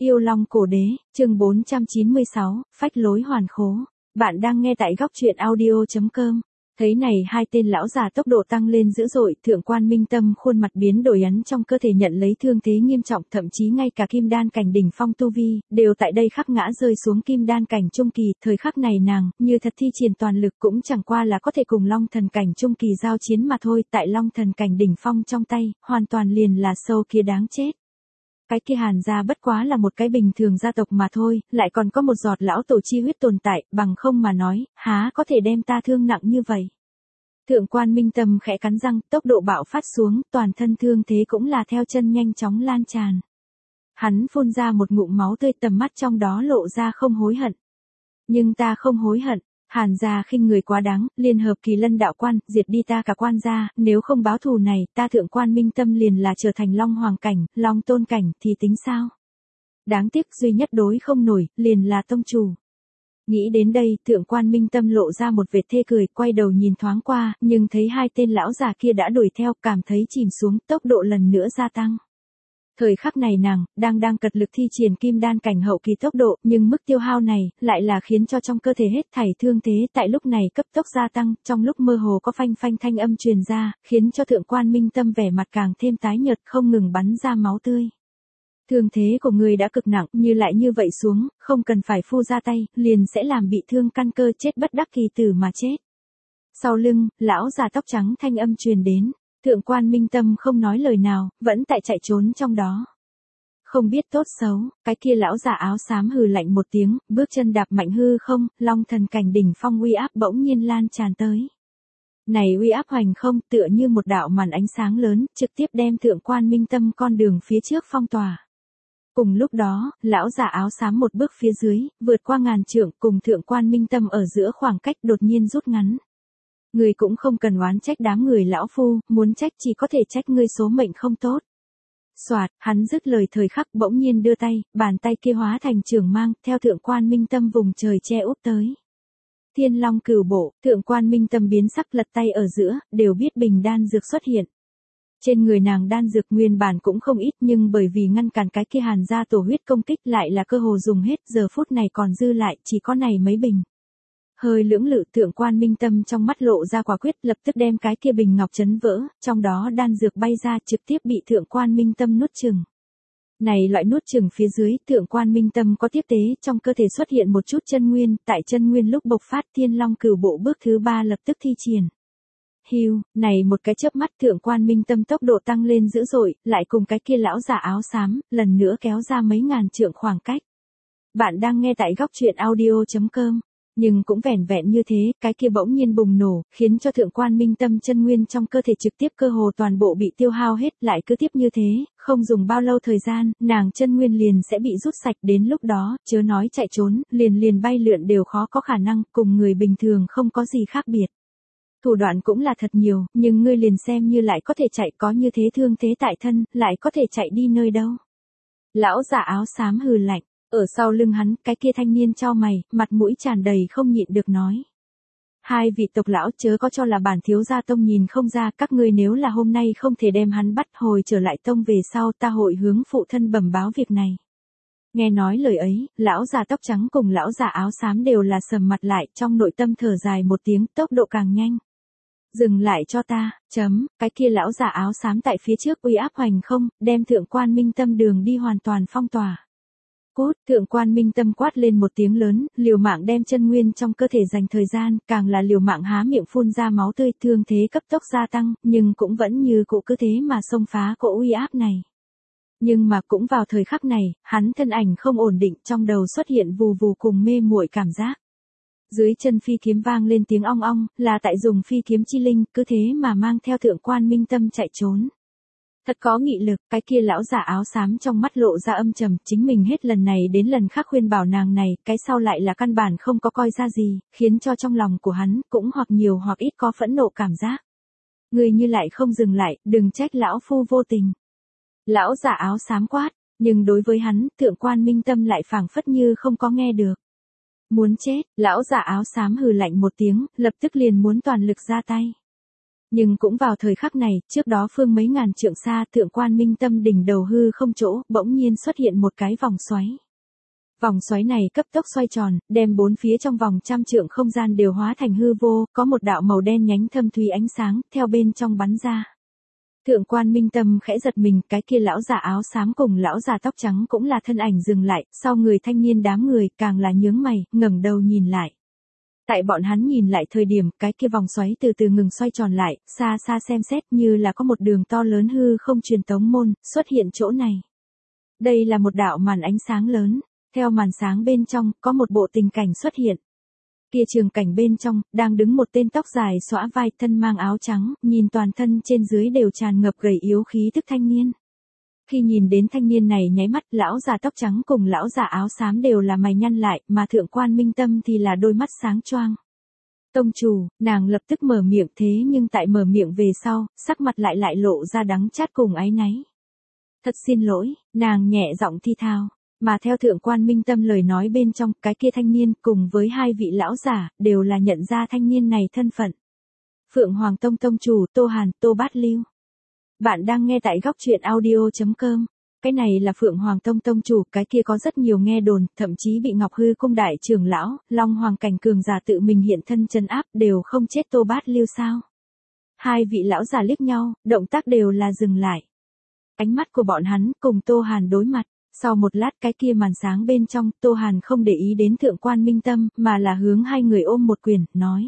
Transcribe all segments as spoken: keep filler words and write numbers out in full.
Yêu Long Cổ Đế, chương bốn trăm chín mươi sáu, phách lối hoàn khố. Bạn đang nghe tại góc truyện audio chấm com. Thấy này hai tên lão già tốc độ tăng lên dữ dội, Thượng Quan Minh Tâm khuôn mặt biến đổi, ấn trong cơ thể nhận lấy thương thế nghiêm trọng, thậm chí ngay cả kim đan cảnh đỉnh phong tu vi, đều tại đây khắc ngã rơi xuống kim đan cảnh trung kỳ. Thời khắc này nàng, như thật thi triển toàn lực cũng chẳng qua là có thể cùng Long Thần cảnh trung kỳ giao chiến mà thôi, tại Long Thần cảnh đỉnh phong trong tay, hoàn toàn liền là sâu kia đáng chết. Cái kia Hàn gia bất quá là một cái bình thường gia tộc mà thôi, lại còn có một giọt lão tổ chi huyết tồn tại, bằng không mà nói, há có thể đem ta thương nặng như vậy. Thượng Quan Minh Tâm khẽ cắn răng, tốc độ bạo phát xuống, toàn thân thương thế cũng là theo chân nhanh chóng lan tràn. Hắn phun ra một ngụm máu tươi, tầm mắt trong đó lộ ra không hối hận. Nhưng ta không hối hận. Hàn gia khinh người quá đáng, liên hợp Kỳ Lân đạo quan, diệt đi ta cả quan gia, nếu không báo thù này, ta Thượng Quan Minh Tâm liền là trở thành Long Hoàng cảnh, Long Tôn cảnh, thì tính sao? Đáng tiếc duy nhất đối không nổi, liền là tông chủ. Nghĩ đến đây, Thượng Quan Minh Tâm lộ ra một vệt thê cười, quay đầu nhìn thoáng qua, nhưng thấy hai tên lão già kia đã đuổi theo, cảm thấy chìm xuống, tốc độ lần nữa gia tăng. Thời khắc này nàng, đang đang cật lực thi triển kim đan cảnh hậu kỳ tốc độ, nhưng mức tiêu hao này, lại là khiến cho trong cơ thể hết thảy thương thế tại lúc này cấp tốc gia tăng, trong lúc mơ hồ có phanh phanh thanh âm truyền ra, khiến cho Thượng Quan Minh Tâm vẻ mặt càng thêm tái nhợt, không ngừng bắn ra máu tươi. Thương thế của người đã cực nặng, như lại như vậy xuống, không cần phải phu ra tay, liền sẽ làm bị thương căn cơ, chết bất đắc kỳ tử mà chết. Sau lưng, lão già tóc trắng thanh âm truyền đến. Thượng Quan Minh Tâm không nói lời nào, vẫn tại chạy trốn trong đó. Không biết tốt xấu, cái kia lão già áo xám hừ lạnh một tiếng, bước chân đạp mạnh hư không, Long Thần cảnh đỉnh phong uy áp bỗng nhiên lan tràn tới. Này uy áp hoành không, tựa như một đạo màn ánh sáng lớn, trực tiếp đem Thượng Quan Minh Tâm con đường phía trước phong tỏa. Cùng lúc đó, lão già áo xám một bước phía dưới, vượt qua ngàn trượng, cùng Thượng Quan Minh Tâm ở giữa khoảng cách đột nhiên rút ngắn. Người cũng không cần oán trách đám người lão phu, muốn trách chỉ có thể trách ngươi số mệnh không tốt. Soạt, hắn dứt lời thời khắc bỗng nhiên đưa tay, bàn tay kia hóa thành trường mang, theo Thượng Quan Minh Tâm vùng trời che úp tới. Thiên Long Cửu Bộ, Thượng Quan Minh Tâm biến sắc, lật tay ở giữa, đều biết bình đan dược xuất hiện. Trên người nàng đan dược nguyên bản cũng không ít, nhưng bởi vì ngăn cản cái kia Hàn gia tổ huyết công kích lại là cơ hồ dùng hết, giờ phút này còn dư lại chỉ có này mấy bình. Hơi lưỡng lự, Thượng Quan Minh Tâm trong mắt lộ ra quả quyết, lập tức đem cái kia bình ngọc chấn vỡ, trong đó đan dược bay ra, trực tiếp bị Thượng Quan Minh Tâm nuốt chửng. Này loại nuốt chửng phía dưới, Thượng Quan Minh Tâm có tiếp tế, trong cơ thể xuất hiện một chút chân nguyên, tại chân nguyên lúc bộc phát, Thiên Long Cửu Bộ bước thứ ba lập tức thi triển. Hiu, này một cái chớp mắt, Thượng Quan Minh Tâm tốc độ tăng lên dữ dội, lại cùng cái kia lão già áo xám, lần nữa kéo ra mấy ngàn trượng khoảng cách. Bạn đang nghe tại góc truyện audio chấm com. Nhưng cũng vẻn vẹn như thế, cái kia bỗng nhiên bùng nổ, khiến cho Thượng Quan Minh Tâm chân nguyên trong cơ thể trực tiếp cơ hồ toàn bộ bị tiêu hao hết, lại cứ tiếp như thế, không dùng bao lâu thời gian, nàng chân nguyên liền sẽ bị rút sạch, đến lúc đó, chớ nói chạy trốn, liền liền bay lượn đều khó có khả năng, cùng người bình thường không có gì khác biệt. Thủ đoạn cũng là thật nhiều, nhưng ngươi liền xem như lại có thể chạy, có như thế thương thế tại thân, lại có thể chạy đi nơi đâu. Lão già áo xám hừ lạnh. Ở sau lưng hắn, cái kia thanh niên chau mày, mặt mũi tràn đầy không nhịn được nói. Hai vị tộc lão chớ có cho là bản thiếu gia tông nhìn không ra, các ngươi nếu là hôm nay không thể đem hắn bắt, hồi trở lại tông về sau, ta hội hướng phụ thân bẩm báo việc này. Nghe nói lời ấy, lão già tóc trắng cùng lão già áo xám đều là sầm mặt lại, trong nội tâm thở dài một tiếng, tốc độ càng nhanh. Dừng lại cho ta, chấm, cái kia lão già áo xám tại phía trước uy áp hoành không, đem Thượng Quan Minh Tâm đường đi hoàn toàn phong tỏa. Cút, Thượng Quan Minh Tâm quát lên một tiếng lớn, liều mạng đem chân nguyên trong cơ thể dành thời gian, càng là liều mạng há miệng phun ra máu tươi, thương thế cấp tốc gia tăng, nhưng cũng vẫn như cũ cứ thế mà xông phá cỗ uy áp này. Nhưng mà cũng vào thời khắc này, hắn thân ảnh không ổn định, trong đầu xuất hiện vù vù cùng mê muội cảm giác. Dưới chân phi kiếm vang lên tiếng ong ong, là tại dùng phi kiếm chi linh, cứ thế mà mang theo Thượng Quan Minh Tâm chạy trốn. Thật có nghị lực, cái kia lão già áo xám trong mắt lộ ra âm trầm, chính mình hết lần này đến lần khác khuyên bảo nàng này, cái sau lại là căn bản không có coi ra gì, khiến cho trong lòng của hắn, cũng hoặc nhiều hoặc ít có phẫn nộ cảm giác. Người như lại không dừng lại, đừng trách lão phu vô tình. Lão già áo xám quát, nhưng đối với hắn, Thượng Quan Minh Tâm lại phảng phất như không có nghe được. Muốn chết, lão già áo xám hừ lạnh một tiếng, lập tức liền muốn toàn lực ra tay. Nhưng cũng vào thời khắc này, trước đó phương mấy ngàn trượng xa, Thượng Quan Minh Tâm đỉnh đầu hư không chỗ, bỗng nhiên xuất hiện một cái vòng xoáy. Vòng xoáy này cấp tốc xoay tròn, đem bốn phía trong vòng trăm trượng không gian đều hóa thành hư vô, có một đạo màu đen nhánh thâm thúy ánh sáng, theo bên trong bắn ra. Thượng Quan Minh Tâm khẽ giật mình, cái kia lão già áo xám cùng lão già tóc trắng cũng là thân ảnh dừng lại, sau người thanh niên đám người càng là nhướng mày, ngẩng đầu nhìn lại. Tại bọn hắn nhìn lại thời điểm, cái kia vòng xoáy từ từ ngừng xoay tròn lại, xa xa xem xét như là có một đường to lớn hư không truyền tống môn, xuất hiện chỗ này. Đây là một đạo màn ánh sáng lớn, theo màn sáng bên trong, có một bộ tình cảnh xuất hiện. Kia trường cảnh bên trong, đang đứng một tên tóc dài xõa vai, thân mang áo trắng, nhìn toàn thân trên dưới đều tràn ngập gầy yếu khí tức thanh niên. Khi nhìn đến thanh niên này nháy mắt, lão già tóc trắng cùng lão già áo xám đều là mày nhăn lại, mà Thượng Quan Minh Tâm thì là đôi mắt sáng choang. Tông chủ, nàng lập tức mở miệng, thế nhưng tại mở miệng về sau, sắc mặt lại lại lộ ra đắng chát cùng áy náy. Thật xin lỗi, nàng nhẹ giọng thi thao. Mà theo Thượng Quan Minh Tâm lời nói bên trong, cái kia thanh niên cùng với hai vị lão giả, đều là nhận ra thanh niên này thân phận. Phượng Hoàng Tông Tông chủ, Tô Hàn, Tô Bát Lưu. Bạn đang nghe tại góc truyện audio chấm com. Cái này là Phượng Hoàng Tông Tông chủ, cái kia có rất nhiều nghe đồn, thậm chí bị Ngọc Hư Cung đại trưởng lão, Long Hoàng cảnh cường giả tự mình hiện thân trấn áp, đều không chết Tô Bát Lưu sao? Hai vị lão giả liếc nhau, động tác đều là dừng lại. Ánh mắt của bọn hắn cùng Tô Hàn đối mặt. Sau một lát cái kia màn sáng bên trong, Tô Hàn không để ý đến Thượng Quan Minh Tâm, mà là hướng hai người ôm một quyền, nói.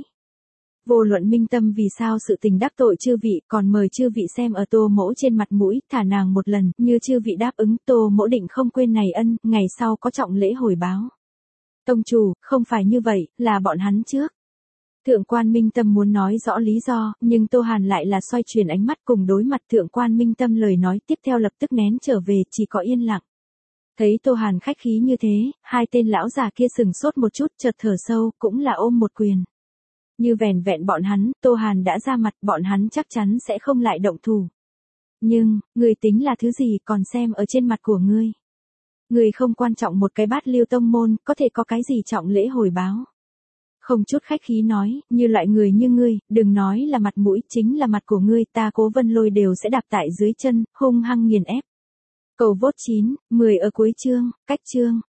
Vô luận Minh Tâm vì sao sự tình đắc tội chư vị, còn mời chư vị xem ở Tô mỗ trên mặt mũi, thả nàng một lần, như chư vị đáp ứng, Tô mỗ định không quên này ân, ngày sau có trọng lễ hồi báo. Tông chủ, không phải như vậy, là bọn hắn trước. Thượng Quan Minh Tâm muốn nói rõ lý do, nhưng Tô Hàn lại là xoay chuyển ánh mắt cùng đối mặt Thượng Quan Minh Tâm lời nói tiếp theo lập tức nén trở về, chỉ có yên lặng. Thấy Tô Hàn khách khí như thế, hai tên lão già kia sừng sốt một chút, chợt thở sâu, cũng là ôm một quyền. Như vẻn vẹn bọn hắn, Tô Hàn đã ra mặt, bọn hắn chắc chắn sẽ không lại động thủ. Nhưng, người tính là thứ gì còn xem ở trên mặt của ngươi. Người không quan trọng một cái Bát Lưu tông môn, có thể có cái gì trọng lễ hồi báo. Không chút khách khí nói, như loại người như ngươi, đừng nói là mặt mũi, chính là mặt của ngươi, ta Cố Vân Lôi đều sẽ đạp tại dưới chân, hung hăng nghiền ép. Cầu vốt chín, mười ở cuối chương, cách chương.